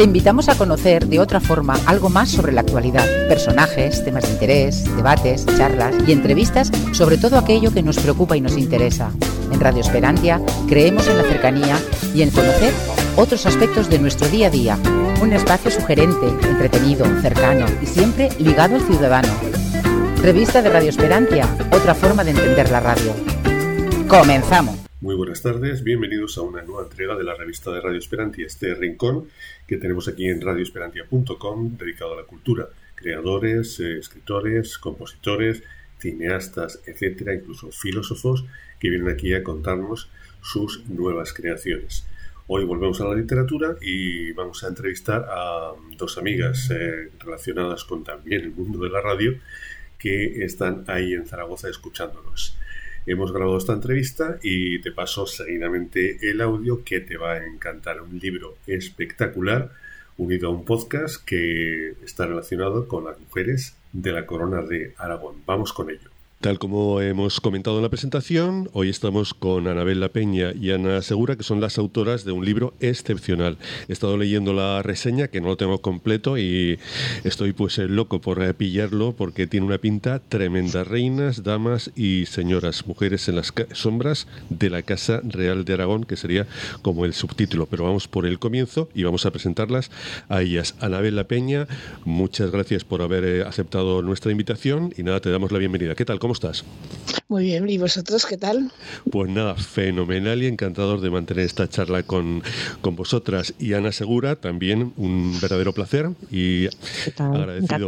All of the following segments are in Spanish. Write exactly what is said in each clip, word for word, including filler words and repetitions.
Te invitamos a conocer de otra forma algo más sobre la actualidad, personajes, temas de interés, debates, charlas y entrevistas sobre todo aquello que nos preocupa y nos interesa. En Radio Esperantia creemos en la cercanía y en conocer otros aspectos de nuestro día a día. Un espacio sugerente, entretenido, cercano y siempre ligado al ciudadano. Revista de Radio Esperantia, otra forma de entender la radio. ¡Comenzamos! Muy buenas tardes, bienvenidos a una nueva entrega de la revista de Radio Esperantia, este rincón que tenemos aquí en radio esperantia punto com dedicado a la cultura. Creadores, eh, escritores, compositores, cineastas, etcétera, incluso filósofos que vienen aquí a contarnos sus nuevas creaciones. Hoy volvemos a la literatura y vamos a entrevistar a dos amigas eh, relacionadas con también el mundo de la radio que están ahí en Zaragoza escuchándonos. Hemos grabado esta entrevista y te paso seguidamente el audio que te va a encantar. Un libro espectacular unido a un podcast que está relacionado con las mujeres de la Corona de Aragón. Vamos con ello. Tal como hemos comentado en la presentación, hoy estamos con Anabel La Peña y Ana Segura, que son las autoras de un libro excepcional. He estado leyendo la reseña, que no lo tengo completo, y estoy pues loco por pillarlo porque tiene una pinta tremenda. Reinas, damas y señoras, mujeres en las sombras de la Casa Real de Aragón, que sería como el subtítulo. Pero vamos por el comienzo y vamos a presentarlas a ellas. Anabel La Peña, muchas gracias por haber aceptado nuestra invitación y nada, te damos la bienvenida. ¿Qué tal? ¿Cómo estás? Muy bien, ¿y vosotros qué tal? Pues nada, fenomenal y encantador de mantener esta charla con, con vosotras. Y Ana Segura, también un verdadero placer y agradecido.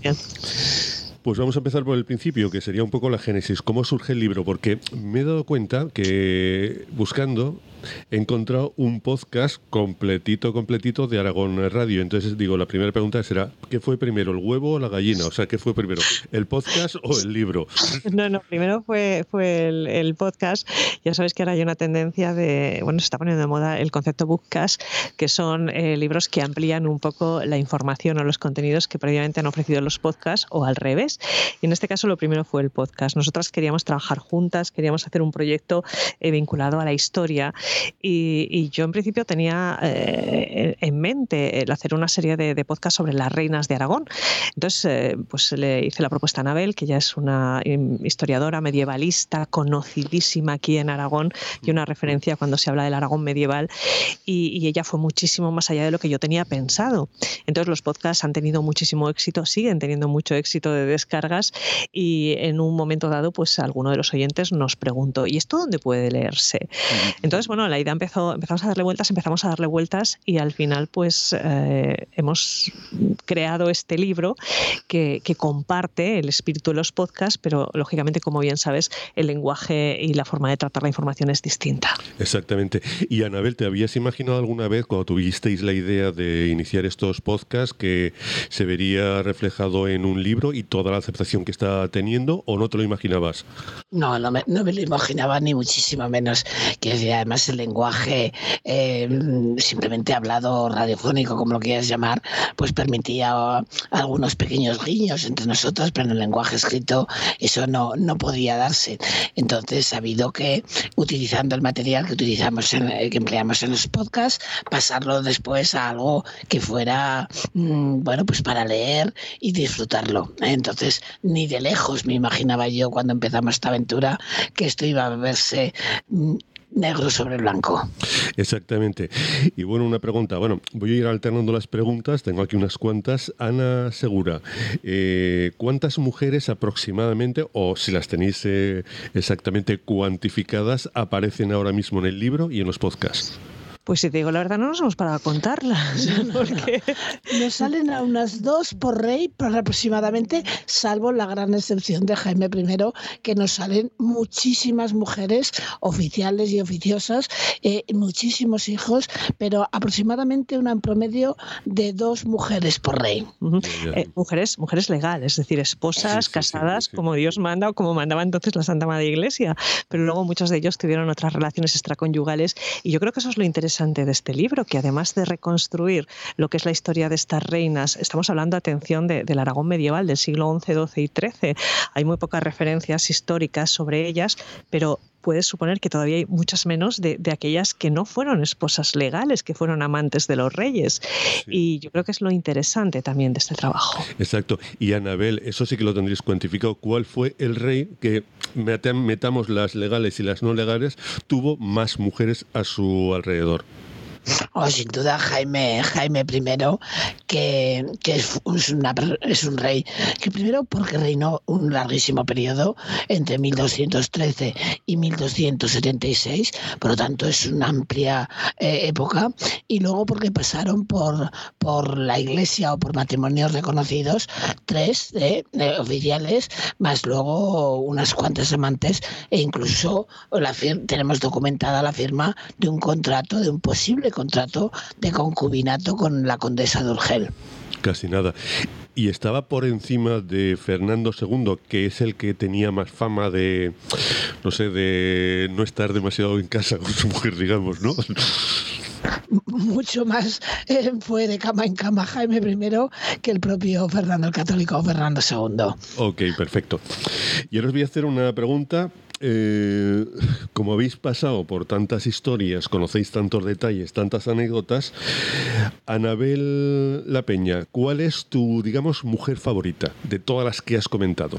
Pues vamos a empezar por el principio, que sería un poco la génesis. ¿Cómo surge el libro? Porque me he dado cuenta que buscando he encontrado un podcast completito, completito de Aragón Radio. Entonces digo, la primera pregunta será, ¿qué fue primero, el huevo o la gallina? O sea, ¿qué fue primero, el podcast o el libro? No, no, primero fue, fue el, el podcast. Ya sabes que ahora hay una tendencia de, bueno, se está poniendo de moda el concepto bookcast, que son eh, libros que amplían un poco la información o los contenidos que previamente han ofrecido los podcasts o al revés. Y en este caso lo primero fue el podcast. Nosotras queríamos trabajar juntas, queríamos hacer un proyecto eh, vinculado a la historia. Y, y yo en principio tenía eh, en mente el hacer una serie de, de podcasts sobre las reinas de Aragón. Entonces eh, pues le hice la propuesta a Anabel, que ya es una historiadora medievalista conocidísima aquí en Aragón y una referencia cuando se habla del Aragón medieval, y, y ella fue muchísimo más allá de lo que yo tenía pensado. Entonces los podcasts han tenido muchísimo éxito, siguen teniendo mucho éxito de descargas, y en un momento dado pues alguno de los oyentes nos preguntó, ¿y esto dónde puede leerse? Entonces, bueno, la idea empezó, empezamos a darle vueltas, empezamos a darle vueltas y al final pues eh, hemos creado este libro que, que comparte el espíritu de los podcasts, pero lógicamente, como bien sabes, el lenguaje y la forma de tratar la información es distinta. Exactamente. Y Anabel, ¿te habías imaginado alguna vez cuando tuvisteis la idea de iniciar estos podcasts que se vería reflejado en un libro y toda la aceptación que está teniendo, o no te lo imaginabas? No, no me, no me lo imaginaba ni muchísimo menos. Quiero decir, además el lenguaje eh, simplemente hablado, radiofónico, como lo quieras llamar, pues permitía algunos pequeños guiños entre nosotros, pero en el lenguaje escrito eso no, no podía darse. Entonces ha habido que, utilizando el material que utilizamos en, que empleamos en los podcasts, pasarlo después a algo que fuera mmm, bueno, pues para leer y disfrutarlo. Entonces ni de lejos me imaginaba yo cuando empezamos esta aventura que esto iba a verse mmm, negro sobre blanco. Exactamente. Y bueno, una pregunta. Bueno, voy a ir alternando las preguntas. Tengo aquí unas cuantas. Ana Segura, eh, ¿cuántas mujeres aproximadamente, o si las tenéis eh, exactamente cuantificadas, aparecen ahora mismo en el libro y en los podcasts? Pues si te digo la verdad, no nos hemos parado a contarlas. No, no, porque... no. Nos salen a unas dos por rey aproximadamente, salvo la gran excepción de Jaime primero, que nos salen muchísimas mujeres oficiales y oficiosas, eh, muchísimos hijos, pero aproximadamente una en promedio de dos mujeres por rey. Uh-huh. Eh, mujeres, mujeres legales, es decir, esposas, sí, sí, casadas, sí, sí. como Dios manda o como mandaba entonces la Santa Madre Iglesia, pero luego muchos de ellos tuvieron otras relaciones extraconyugales, y yo creo que eso es lo interesante de este libro, que además de reconstruir lo que es la historia de estas reinas, estamos hablando, atención, de, del Aragón medieval del siglo once, doce y trece. Hay muy pocas referencias históricas sobre ellas, pero puedes suponer que todavía hay muchas menos de, de aquellas que no fueron esposas legales, que fueron amantes de los reyes. Sí. Y yo creo que es lo interesante también de este trabajo. Exacto. Y Anabel, eso sí que lo tendréis cuantificado. ¿Cuál fue el rey que, metamos las legales y las no legales, tuvo más mujeres a su alrededor? Oh, sin duda Jaime Jaime I, que, que es, una, es un rey que primero porque reinó un larguísimo periodo entre mil doscientos trece y mil doscientos setenta y seis, por lo tanto es una amplia eh, época, y luego porque pasaron por, por la iglesia o por matrimonios reconocidos tres eh, eh, oficiales, más luego unas cuantas amantes, e incluso la fir- tenemos documentada la firma de un contrato, de un posible contrato de concubinato con la condesa de Urgel. Casi nada. Y estaba por encima de Fernando segundo, que es el que tenía más fama de, no sé, de no estar demasiado en casa con su mujer, digamos, ¿no? Mucho más eh, fue de cama en cama Jaime I que el propio Fernando el Católico o Fernando segundo. Ok, perfecto. Y ahora os voy a hacer una pregunta. Eh, como habéis pasado por tantas historias, conocéis tantos detalles, tantas anécdotas, Anabel La Peña, ¿cuál es tu, digamos, mujer favorita de todas las que has comentado?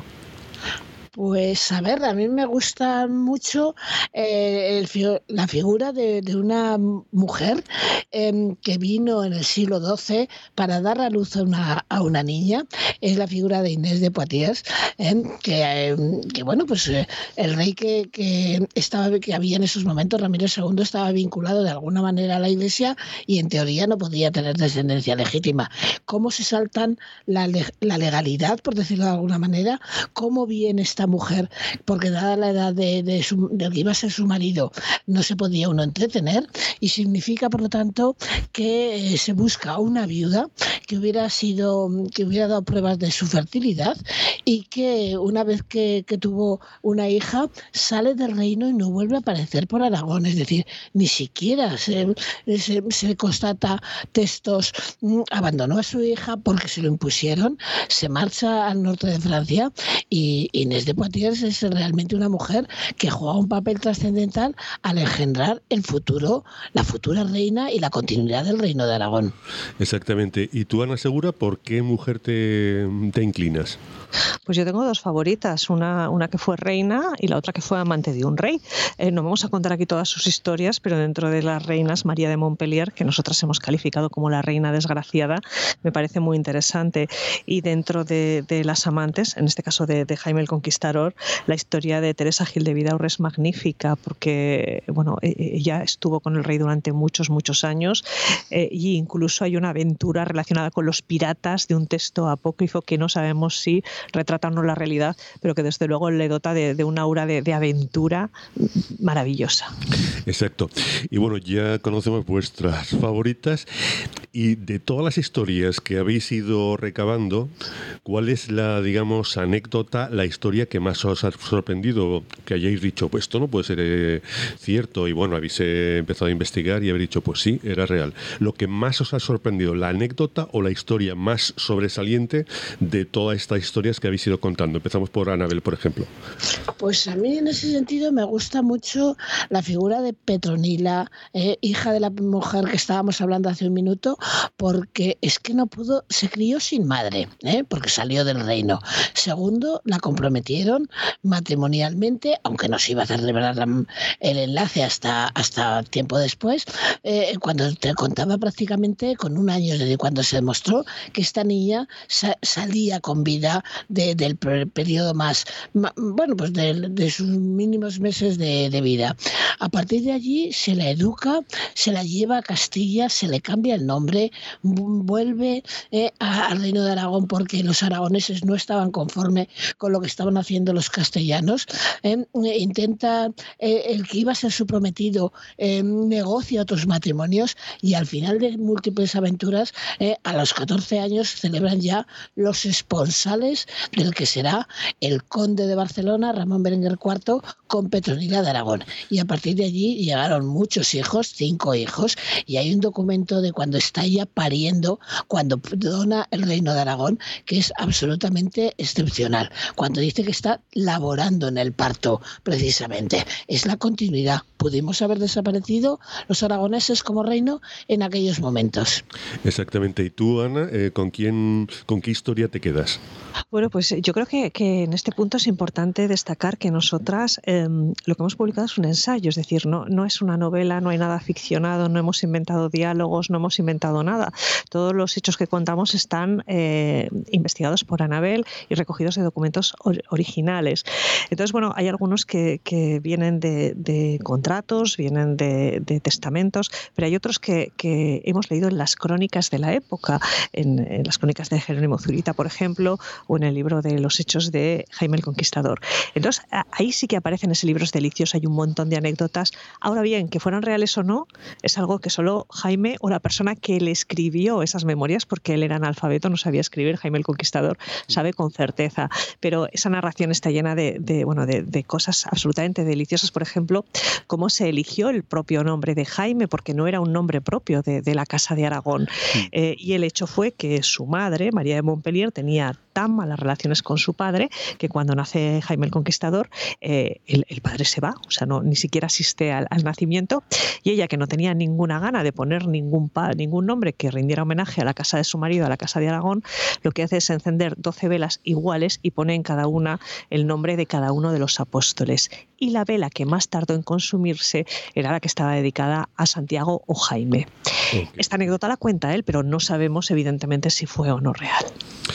Pues a ver, a mí me gusta mucho eh, el, la figura de, de una mujer eh, que vino en el siglo doce para dar a luz a una, a una niña. Es la figura de Inés de Poitiers, eh, que, eh, que bueno, pues eh, el rey que, que, estaba, que había en esos momentos, Ramiro segundo, estaba vinculado de alguna manera a la iglesia y en teoría no podía tener descendencia legítima. ¿Cómo se saltan la, la legalidad, por decirlo de alguna manera? ¿Cómo viene esta mujer? Porque dada la edad de, de, su, de que iba a ser su marido, no se podía uno entretener, y significa, por lo tanto, que eh, se busca una viuda que hubiera sido, que hubiera dado pruebas de su fertilidad y que una vez que, que tuvo una hija sale del reino y no vuelve a aparecer por Aragón. Es decir, ni siquiera se, se, se constata textos. Abandonó a su hija porque se lo impusieron, se marcha al norte de Francia, y Inés de Poitiers es realmente una mujer que juega un papel trascendental al engendrar el futuro, la futura reina y la continuidad del reino de Aragón. Exactamente. ¿Y tú, Ana Segura, por qué mujer te, te inclinas? Pues yo tengo dos favoritas, una, una que fue reina y la otra que fue amante de un rey. Eh, no vamos a contar aquí todas sus historias, pero dentro de las reinas, María de Montpellier, que nosotras hemos calificado como la reina desgraciada, me parece muy interesante. Y dentro de, de las amantes, en este caso de, de Jaime el Conquistador, la historia de Teresa Gil de Vidaurre es magnífica, porque bueno, ella estuvo con el rey durante muchos, muchos años, eh, e incluso hay una aventura relacionada con los piratas de un texto apócrifo que no sabemos si retratarnos la realidad, pero que desde luego le dota de, de un aura de, de aventura maravillosa. Exacto. Y bueno, ya conocemos vuestras favoritas, y de todas las historias que habéis ido recabando, ¿cuál es la, digamos, anécdota, la historia que más os ha sorprendido? Que hayáis dicho, pues esto no puede ser eh, cierto, y bueno, habéis eh, empezado a investigar y habéis dicho, pues sí, era real. Lo que más os ha sorprendido, la anécdota o la historia más sobresaliente de todas estas historias que habéis ido contando. Empezamos por Anabel, por ejemplo. Pues a mí en ese sentido me gusta mucho la figura de Petronila, eh, hija de la mujer que estábamos hablando hace un minuto, porque es que no pudo, se crió sin madre, eh, porque salió del reino. Segundo, la comprometieron matrimonialmente, aunque no se iba a hacer revelar el enlace hasta, hasta tiempo después, eh, cuando te contaba prácticamente con un año desde cuando se demostró que esta niña sa- salía con vida de, del periodo más, más bueno, pues de, de sus mínimos meses de, de vida. A partir de allí se la educa, se la lleva a Castilla, se le cambia el nombre, vuelve eh, al reino de Aragón porque los aragoneses no estaban conformes con lo que estaban haciendo los castellanos. Eh, intenta, eh, el que iba a ser su prometido, eh, negocia otros matrimonios, y al final de múltiples aventuras, eh, a los catorce años celebran ya los esponsales del que será el conde de Barcelona, Ramón Berenguer cuarto, con Petronila de Aragón. Y a partir de allí llegaron muchos hijos, cinco hijos, y hay un documento de cuando está ella pariendo, cuando dona el reino de Aragón, que es absolutamente excepcional. Cuando dice que está laborando en el parto, precisamente. Es la continuidad. Pudimos haber desaparecido los aragoneses como reino en aquellos momentos. Exactamente. ¿Y tú, Ana, eh, con quién, con qué historia te quedas? Bueno, pues yo creo que, que en este punto es importante destacar que nosotras eh, lo que hemos publicado es un ensayo, es decir, no, no es una novela, no hay nada ficcionado, no hemos inventado diálogos, no hemos inventado nada. Todos los hechos que contamos están eh, investigados por Anabel y recogidos de documentos or- originales. Entonces, bueno, hay algunos que, que vienen de, de contratos, vienen de, de testamentos, pero hay otros que, que hemos leído en las crónicas de la época, en, en las crónicas de Jerónimo Zurita, por ejemplo, o en el libro de los hechos de Jaime el Conquistador. Entonces, ahí sí que aparecen ese libros delicios, hay un montón de anécdotas. Ahora bien, que fueran reales o no, es algo que solo Jaime o la persona que le escribió esas memorias, porque él era analfabeto, no sabía escribir, Jaime el Conquistador sabe con certeza, pero esa narración está llena de, de, bueno, de, de cosas absolutamente deliciosas. Por ejemplo, cómo se eligió el propio nombre de Jaime, porque no era un nombre propio de, de la Casa de Aragón. Sí. Eh, y el hecho fue que su madre, María de Montpellier, tenía tan malas relaciones con su padre que cuando nace Jaime el Conquistador, eh, el, el padre se va, o sea, no, ni siquiera asiste al, al nacimiento, y ella, que no tenía ninguna gana de poner ningún, pa, ningún nombre que rindiera homenaje a la casa de su marido, a la Casa de Aragón, lo que hace es encender doce velas iguales y pone en cada una el nombre de cada uno de los apóstoles. Y la vela que más tardó en consumirse era la que estaba dedicada a Santiago o Jaime. Okay. Esta anécdota la cuenta él, pero no sabemos evidentemente si fue o no real.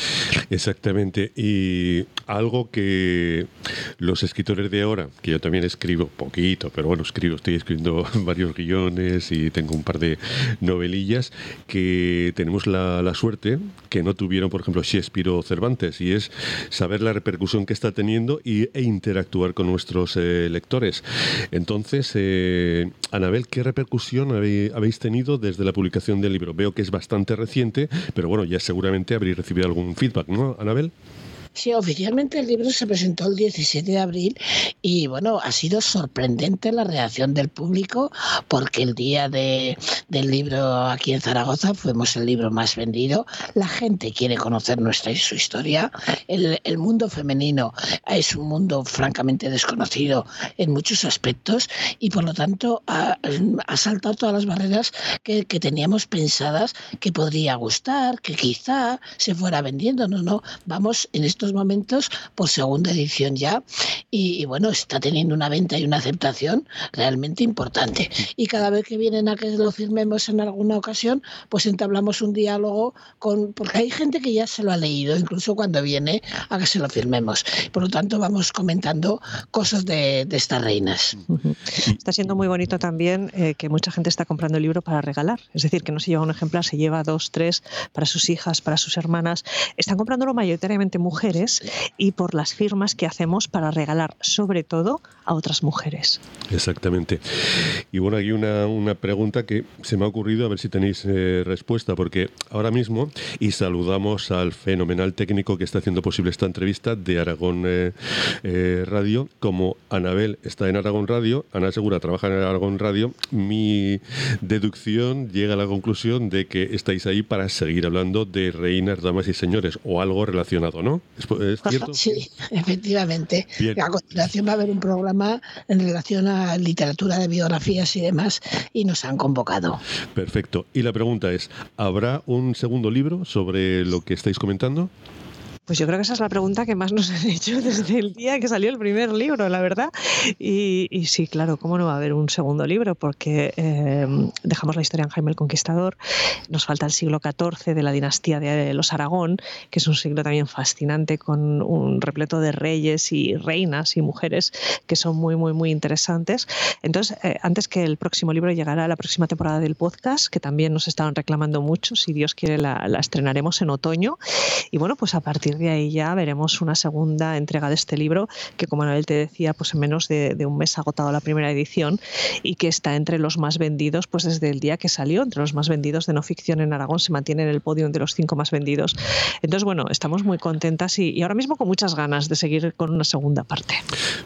Exactamente, y algo que los escritores de ahora, que yo también escribo poquito, pero bueno, escribo, estoy escribiendo varios guiones y tengo un par de novelillas, que tenemos la, la suerte que no tuvieron, por ejemplo, Shakespeare o Cervantes, y es saber la repercusión que está teniendo y, e interactuar con nuestros eh, lectores. Entonces, eh, Anabel, ¿qué repercusión habéis, habéis tenido desde la publicación del libro? Veo que es bastante reciente, pero bueno, ya seguramente habréis recibido algún feedback, ¿no, Anabel? Sí, oficialmente el libro se presentó el diecisiete de abril y bueno, ha sido sorprendente la reacción del público porque el día de, del libro aquí en Zaragoza fuimos el libro más vendido. La gente quiere conocer nuestra su historia. El, el mundo femenino es un mundo francamente desconocido en muchos aspectos y por lo tanto ha, ha saltado todas las barreras que, que teníamos pensadas que podría gustar, que quizá se fuera vendiendo. No, no, vamos en estos momentos por segunda edición ya y, y bueno, está teniendo una venta y una aceptación realmente importante y cada vez que vienen a que lo firmemos en alguna ocasión pues entablamos un diálogo con, porque hay gente que ya se lo ha leído incluso cuando viene a que se lo firmemos, por lo tanto vamos comentando cosas de, de estas reinas. Está siendo muy bonito también eh, que mucha gente está comprando el libro para regalar, es decir, que no se lleva un ejemplar, se lleva dos, tres para sus hijas, para sus hermanas, están comprándolo mayoritariamente mujeres y por las firmas que hacemos para regalar, sobre todo, a otras mujeres. Exactamente. Y bueno, hay una, una pregunta que se me ha ocurrido, a ver si tenéis eh, respuesta, porque ahora mismo, y saludamos al fenomenal técnico que está haciendo posible esta entrevista de Aragón eh, eh, Radio, como Anabel está en Aragón Radio, Ana Segura trabaja en Aragón Radio, mi deducción llega a la conclusión de que estáis ahí para seguir hablando de reinas, damas y señores, o algo relacionado, ¿no? ¿Es cierto? Sí, efectivamente. Bien. A continuación va a haber un programa en relación a literatura de biografías y demás y nos han convocado. Perfecto. Y la pregunta es, ¿habrá un segundo libro sobre lo que estáis comentando? Pues yo creo que esa es la pregunta que más nos han hecho desde el día que salió el primer libro, la verdad. Y, y sí, claro, ¿cómo no va a haber un segundo libro? Porque eh, dejamos la historia en Jaime el Conquistador, nos falta el siglo catorce de la dinastía de los Aragón, que es un siglo también fascinante con un repleto de reyes y reinas y mujeres que son muy, muy, muy interesantes. Entonces, eh, antes que el próximo libro llegará a la próxima temporada del podcast, que también nos estaban reclamando mucho, si Dios quiere la, la estrenaremos en otoño. Y bueno, pues a partir de ahí ya veremos una segunda entrega de este libro que, como Anabel te decía, pues en menos de, de un mes ha agotado la primera edición y que está entre los más vendidos pues desde el día que salió, entre los más vendidos de no ficción en Aragón, se mantiene en el podio de los cinco más vendidos. Entonces, bueno, estamos muy contentas y, y ahora mismo con muchas ganas de seguir con una segunda parte.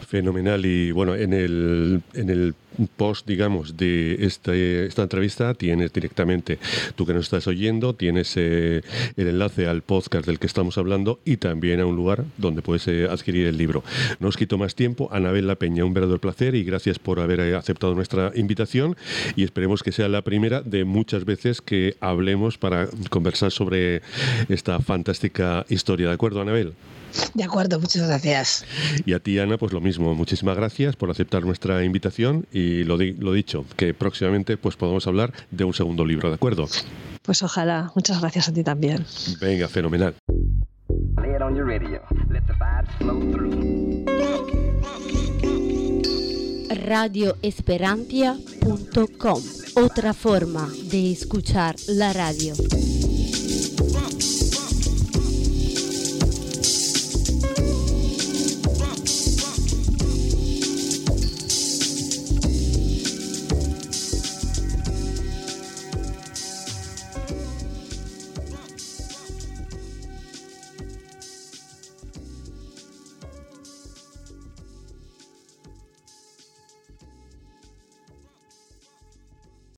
Fenomenal. Y bueno, en el, en el post, digamos, de este, esta entrevista tienes directamente, tú que nos estás oyendo, tienes eh, el enlace al podcast del que estamos hablando y también a un lugar donde puedes eh, adquirir el libro. No os quito más tiempo. Anabel La Peña, un verdadero placer y gracias por haber eh, aceptado nuestra invitación y esperemos que sea la primera de muchas veces que hablemos para conversar sobre esta fantástica historia. ¿De acuerdo, Anabel? De acuerdo, muchas gracias. Y a ti, Ana, pues lo mismo. Muchísimas gracias por aceptar nuestra invitación y lo, di- lo dicho, que próximamente pues podamos hablar de un segundo libro, ¿de acuerdo? Pues ojalá. Muchas gracias a ti también. Venga, fenomenal. radio esperantia punto com, otra forma de escuchar la radio.